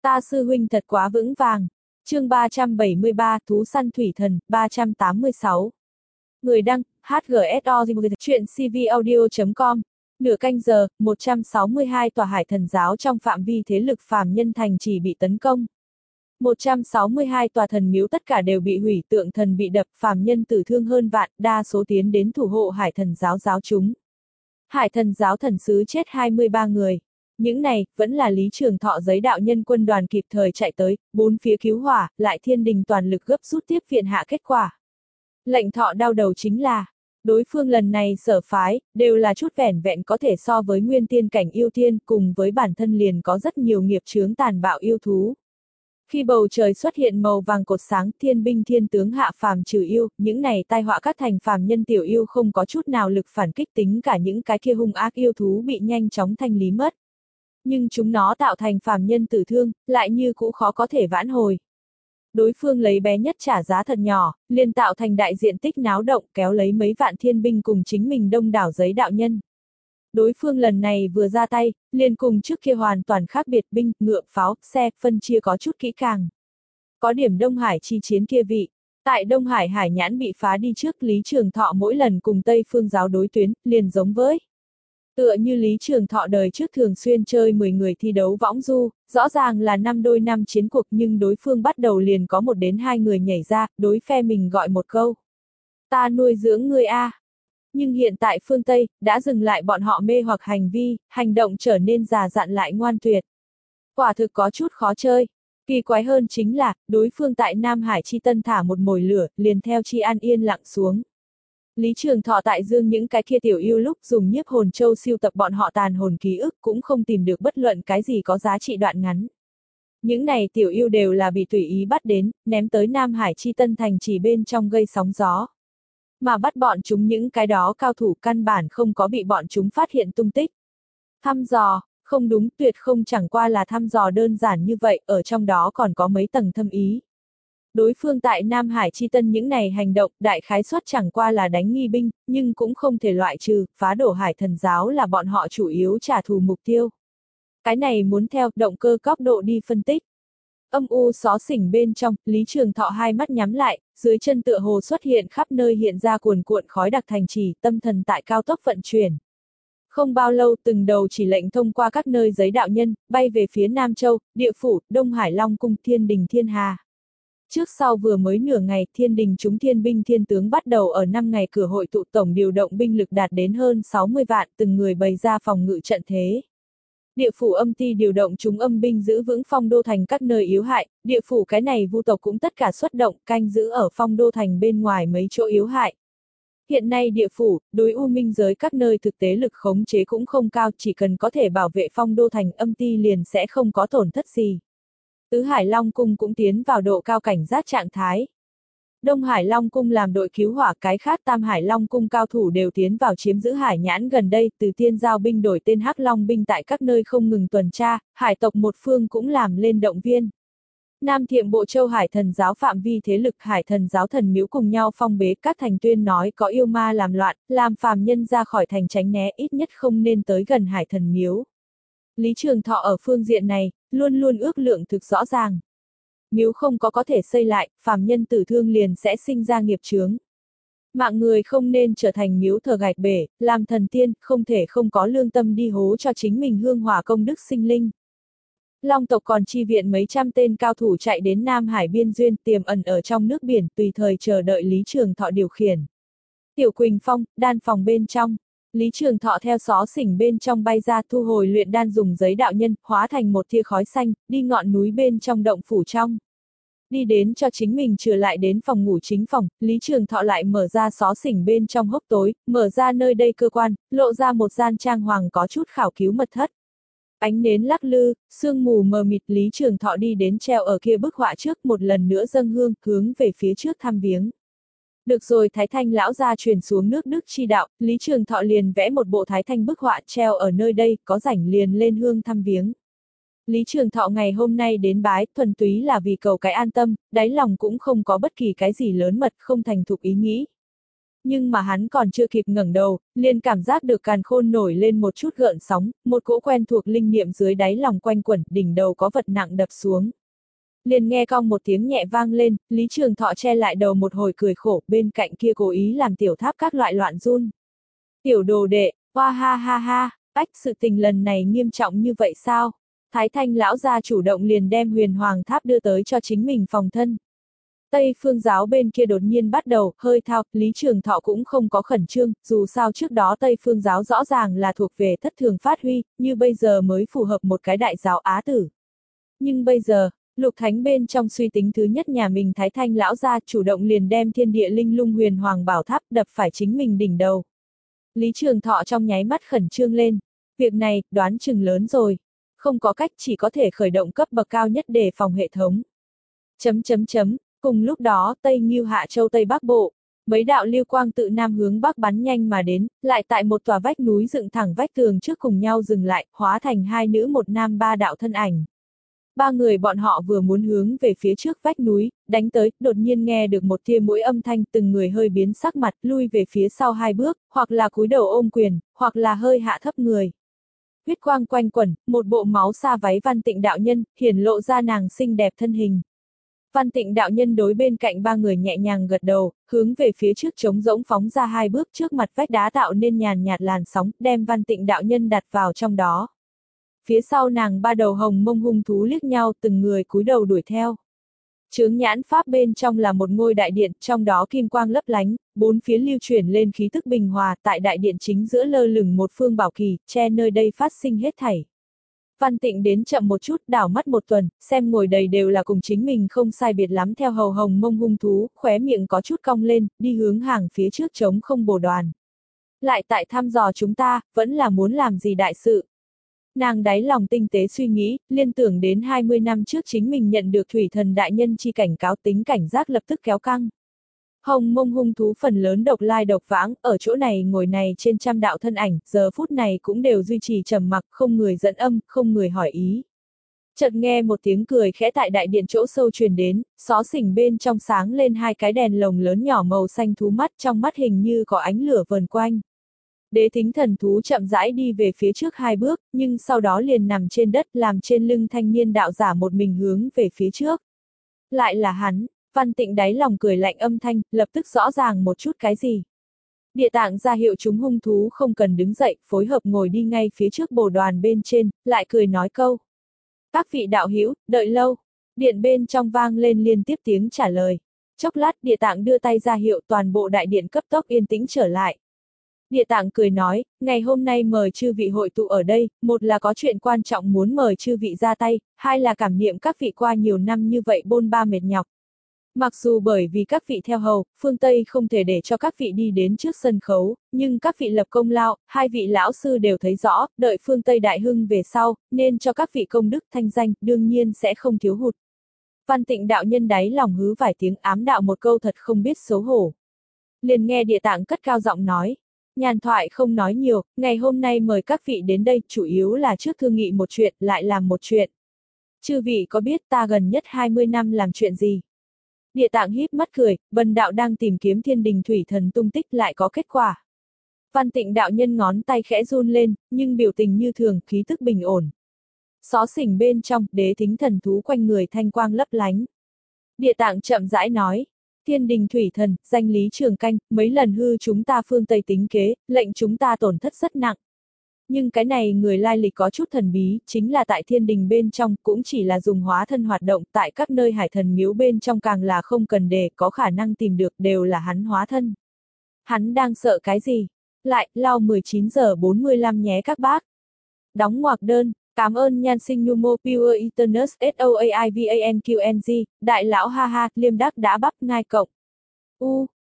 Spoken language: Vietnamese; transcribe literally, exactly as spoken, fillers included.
Ta sư huynh thật quá vững vàng. Chương ba trăm bảy mươi ba, Thú săn thủy thần, ba trăm tám mươi sáu. Người đăng, hát giê ét o, chuyện cvaudio chấm com. Nửa canh giờ, một trăm sáu mươi hai tòa hải thần giáo trong phạm vi thế lực phàm nhân thành chỉ bị tấn công. một trăm sáu mươi hai tòa thần miếu tất cả đều bị hủy, tượng thần bị đập, phàm nhân tử thương hơn vạn, đa số tiến đến thủ hộ hải thần giáo giáo chúng. Hải thần giáo thần sứ chết hai mươi ba người. Những này, vẫn là Lý Trường Thọ giấy đạo nhân quân đoàn kịp thời chạy tới, bốn phía cứu hỏa, lại thiên đình toàn lực gấp rút tiếp viện hạ kết quả. Lệnh Thọ đau đầu chính là, đối phương lần này sở phái, đều là chút vẻn vẹn có thể so với nguyên tiên cảnh yêu tiên, cùng với bản thân liền có rất nhiều nghiệp chướng tàn bạo yêu thú. Khi bầu trời xuất hiện màu vàng cột sáng, thiên binh thiên tướng hạ phàm trừ yêu, những này tai họa các thành phàm nhân tiểu yêu không có chút nào lực phản kích, tính cả những cái kia hung ác yêu thú bị nhanh chóng thanh lý mất. Nhưng chúng nó tạo thành phàm nhân tử thương, lại như cũ khó có thể vãn hồi. Đối phương lấy bé nhất trả giá thật nhỏ, liền tạo thành đại diện tích náo động, kéo lấy mấy vạn thiên binh cùng chính mình đông đảo giấy đạo nhân. Đối phương lần này vừa ra tay, liền cùng trước kia hoàn toàn khác biệt, binh, ngựa, pháo, xe, phân chia có chút kỹ càng. Có điểm Đông Hải chi chiến kia vị. Tại Đông Hải hải nhãn bị phá đi trước, Lý Trường Thọ mỗi lần cùng Tây Phương giáo đối tuyến, liền giống với. Tựa như Lý Trường Thọ đời trước thường xuyên chơi mười người thi đấu võng du, rõ ràng là năm đôi năm chiến cuộc nhưng đối phương bắt đầu liền có một đến hai người nhảy ra, đối phe mình gọi một câu. Ta nuôi dưỡng ngươi a. Nhưng hiện tại phương Tây, đã dừng lại bọn họ mê hoặc hành vi, hành động trở nên già dặn lại ngoan tuyệt. Quả thực có chút khó chơi. Kỳ quái hơn chính là, đối phương tại Nam Hải Chi Tân thả một mồi lửa, liền theo Chi An yên lặng xuống. Lý Trường Thọ tại dương những cái kia tiểu yêu lúc dùng nhiếp hồn châu siêu tập bọn họ tàn hồn ký ức cũng không tìm được bất luận cái gì có giá trị đoạn ngắn. Những này tiểu yêu đều là bị tùy ý bắt đến, ném tới Nam Hải Chi Tân thành chỉ bên trong gây sóng gió. Mà bắt bọn chúng những cái đó cao thủ căn bản không có bị bọn chúng phát hiện tung tích. Thăm dò, không đúng, tuyệt không chẳng qua là thăm dò đơn giản như vậy, ở trong đó còn có mấy tầng thâm ý. Đối phương tại Nam Hải Chi Tân những này hành động, đại khái suất chẳng qua là đánh nghi binh, nhưng cũng không thể loại trừ, phá đổ hải thần giáo là bọn họ chủ yếu trả thù mục tiêu. Cái này muốn theo động cơ góc độ đi phân tích. Âm u xó xỉnh bên trong, Lý Trường Thọ hai mắt nhắm lại, dưới chân tựa hồ xuất hiện khắp nơi hiện ra cuồn cuộn khói đặc thành trì, tâm thần tại cao tốc vận chuyển. Không bao lâu, từng đầu chỉ lệnh thông qua các nơi giấy đạo nhân, bay về phía Nam Châu, Địa Phủ, Đông Hải Long Cung, Thiên Đình Thiên Hà. Trước sau vừa mới nửa ngày, Thiên Đình chúng thiên binh thiên tướng bắt đầu ở năm ngày cửa hội tụ, tổng điều động binh lực đạt đến hơn sáu mươi vạn, từng người bày ra phòng ngự trận thế. Địa phủ âm ti điều động chúng âm binh giữ vững phong đô thành các nơi yếu hại, địa phủ cái này vu tộc cũng tất cả xuất động, canh giữ ở phong đô thành bên ngoài mấy chỗ yếu hại. Hiện nay địa phủ, đối u minh giới các nơi thực tế lực khống chế cũng không cao, chỉ cần có thể bảo vệ phong đô thành, âm ti liền sẽ không có tổn thất gì. Tứ Hải Long Cung cũng tiến vào độ cao cảnh giác trạng thái. Đông Hải Long Cung làm đội cứu hỏa, cái khác Tam Hải Long Cung cao thủ đều tiến vào chiếm giữ hải nhãn gần đây, từ tiên giao binh đổi tên Hắc Long binh tại các nơi không ngừng tuần tra, hải tộc một phương cũng làm lên động viên. Nam Thiệm Bộ Châu Hải thần giáo phạm vi thế lực hải thần giáo thần miếu cùng nhau phong bế, các thành tuyên nói có yêu ma làm loạn, làm phàm nhân ra khỏi thành tránh né, ít nhất không nên tới gần hải thần miếu. Lý Trường Thọ ở phương diện này, luôn luôn ước lượng thực rõ ràng. Miếu không có có thể xây lại, phàm nhân tử thương liền sẽ sinh ra nghiệp chướng. Mạng người không nên trở thành miếu thờ gạch bể, làm thần tiên, không thể không có lương tâm đi hố cho chính mình hương hỏa công đức sinh linh. Long tộc còn chi viện mấy trăm tên cao thủ chạy đến Nam Hải biên duyên, tiềm ẩn ở trong nước biển, tùy thời chờ đợi Lý Trường Thọ điều khiển. Tiểu Quỳnh Phong, đan phòng bên trong. Lý Trường Thọ theo xó xỉnh bên trong bay ra, thu hồi luyện đan dùng giấy đạo nhân, hóa thành một tia khói xanh, đi ngọn núi bên trong động phủ trong. Đi đến cho chính mình trở lại đến phòng ngủ chính phòng, Lý Trường Thọ lại mở ra xó xỉnh bên trong hốc tối, mở ra nơi đây cơ quan, lộ ra một gian trang hoàng có chút khảo cứu mật thất. Ánh nến lắc lư, sương mù mờ mịt, Lý Trường Thọ đi đến treo ở kia bức họa trước, một lần nữa dâng hương, hướng về phía trước thăm viếng. Được rồi, Thái Thanh lão gia truyền xuống nước Đức chi đạo, Lý Trường Thọ liền vẽ một bộ Thái Thanh bức họa treo ở nơi đây, có rảnh liền lên hương thăm viếng. Lý Trường Thọ ngày hôm nay đến bái, thuần túy là vì cầu cái an tâm, đáy lòng cũng không có bất kỳ cái gì lớn mật, không thành thục ý nghĩ. Nhưng mà hắn còn chưa kịp ngẩng đầu, liền cảm giác được càn khôn nổi lên một chút gợn sóng, một cỗ quen thuộc linh niệm dưới đáy lòng quanh quẩn, đỉnh đầu có vật nặng đập xuống. Liền nghe cong một tiếng nhẹ vang lên, Lý Trường Thọ che lại đầu một hồi cười khổ, bên cạnh kia cố ý làm tiểu tháp các loại loạn run. Tiểu đồ đệ, hoa ha ha ha, ách sự tình lần này nghiêm trọng như vậy sao? Thái Thanh lão gia chủ động liền đem huyền hoàng tháp đưa tới cho chính mình phòng thân. Tây phương giáo bên kia đột nhiên bắt đầu, hơi thao, Lý Trường Thọ cũng không có khẩn trương, dù sao trước đó Tây phương giáo rõ ràng là thuộc về thất thường phát huy, như bây giờ mới phù hợp một cái đại giáo Á tử. Nhưng bây giờ, Lục Thánh bên trong suy tính thứ nhất nhà mình Thái Thanh lão gia chủ động liền đem thiên địa linh lung huyền hoàng bảo tháp đập phải chính mình đỉnh đầu. Lý Trường Thọ trong nháy mắt khẩn trương lên, việc này, đoán chừng lớn rồi. Không có cách chỉ có thể khởi động cấp bậc cao nhất để phòng hệ thống. Chấm chấm chấm, cùng lúc đó Tây Ngưu Hạ Châu Tây Bắc Bộ, mấy đạo lưu quang tự nam hướng bắc bắn nhanh mà đến, lại tại một tòa vách núi dựng thẳng vách tường trước cùng nhau dừng lại, hóa thành hai nữ một nam ba đạo thân ảnh. Ba người bọn họ vừa muốn hướng về phía trước vách núi, đánh tới, đột nhiên nghe được một tia mũi âm thanh, từng người hơi biến sắc mặt, lui về phía sau hai bước, hoặc là cúi đầu ôm quyền, hoặc là hơi hạ thấp người. Huyết quang quanh quẩn, một bộ máu xa váy Văn Tịnh đạo nhân, hiển lộ ra nàng xinh đẹp thân hình. Văn Tịnh đạo nhân đối bên cạnh ba người nhẹ nhàng gật đầu, hướng về phía trước trống rỗng phóng ra hai bước, trước mặt vách đá tạo nên nhàn nhạt làn sóng, đem Văn Tịnh đạo nhân đặt vào trong đó. Phía sau nàng ba đầu hồng mông hung thú liếc nhau, từng người cúi đầu đuổi theo. Chướng nhãn pháp bên trong là một ngôi đại điện, trong đó kim quang lấp lánh, bốn phía lưu chuyển lên khí tức bình hòa, tại đại điện chính giữa lơ lửng một phương bảo kỳ, che nơi đây phát sinh hết thảy. Văn Tịnh đến chậm một chút, đảo mắt một tuần, xem ngồi đầy đều là cùng chính mình không sai biệt lắm theo hầu hồng mông hung thú, khóe miệng có chút cong lên, đi hướng hàng phía trước trống không bồ đoàn. Lại tại thăm dò chúng ta, vẫn là muốn làm gì đại sự. Nàng đáy lòng tinh tế suy nghĩ, liên tưởng đến hai mươi năm trước chính mình nhận được thủy thần đại nhân chi cảnh cáo, tính cảnh giác lập tức kéo căng. Hồng mông hung thú phần lớn độc lai độc vãng, ở chỗ này ngồi này trên trăm đạo thân ảnh, giờ phút này cũng đều duy trì trầm mặc, không người dẫn âm, không người hỏi ý. Chợt nghe một tiếng cười khẽ tại đại điện chỗ sâu truyền đến, xó xỉnh bên trong sáng lên hai cái đèn lồng lớn nhỏ màu xanh thú mắt, trong mắt hình như có ánh lửa vờn quanh. Đế thính thần thú chậm rãi đi về phía trước hai bước, nhưng sau đó liền nằm trên đất, làm trên lưng thanh niên đạo giả một mình hướng về phía trước. Lại là hắn, Văn Tịnh đáy lòng cười lạnh âm thanh, lập tức rõ ràng một chút cái gì. Địa tạng ra hiệu chúng hung thú không cần đứng dậy, phối hợp ngồi đi ngay phía trước bồ đoàn bên trên, lại cười nói câu. Các vị đạo hữu, đợi lâu. Điện bên trong vang lên liên tiếp tiếng trả lời. Chốc lát địa tạng đưa tay ra hiệu, toàn bộ đại điện cấp tốc yên tĩnh trở lại. Địa tạng cười nói, ngày hôm nay mời chư vị hội tụ ở đây, một là có chuyện quan trọng muốn mời chư vị ra tay, hai là cảm niệm các vị qua nhiều năm như vậy bôn ba mệt nhọc. Mặc dù bởi vì các vị theo hầu, phương Tây không thể để cho các vị đi đến trước sân khấu, nhưng các vị lập công lao, hai vị lão sư đều thấy rõ, đợi phương Tây đại hưng về sau, nên cho các vị công đức thanh danh, đương nhiên sẽ không thiếu hụt. Văn Tịnh đạo nhân đáy lòng hứ vài tiếng, ám đạo một câu thật không biết xấu hổ. Liền nghe địa tạng cất cao giọng nói. Nhàn thoại không nói nhiều, ngày hôm nay mời các vị đến đây, chủ yếu là trước thương nghị một chuyện, lại làm một chuyện. Chư vị có biết ta gần nhất hai mươi năm làm chuyện gì? Địa tạng híp mắt cười, bần đạo đang tìm kiếm thiên đình thủy thần tung tích lại có kết quả. Văn Tịnh đạo nhân ngón tay khẽ run lên, nhưng biểu tình như thường, khí tức bình ổn. Xó xỉnh bên trong, đế thính thần thú quanh người thanh quang lấp lánh. Địa tạng chậm rãi nói. Thiên đình thủy thần, danh Lý Trường Canh, mấy lần hư chúng ta phương Tây tính kế, lệnh chúng ta tổn thất rất nặng. Nhưng cái này người lai lịch có chút thần bí, chính là tại thiên đình bên trong, cũng chỉ là dùng hóa thân hoạt động, tại các nơi hải thần miếu bên trong càng là không cần để, có khả năng tìm được, đều là hắn hóa thân. Hắn đang sợ cái gì? Lại, lao mười chín giờ bốn mươi lăm nhé các bác. Đóng ngoặc đơn. Cảm ơn nhan sinh Numo Pure Eternus Soaivanqng, đại lão ha ha, liêm đắc đã bắp ngai cộng. U,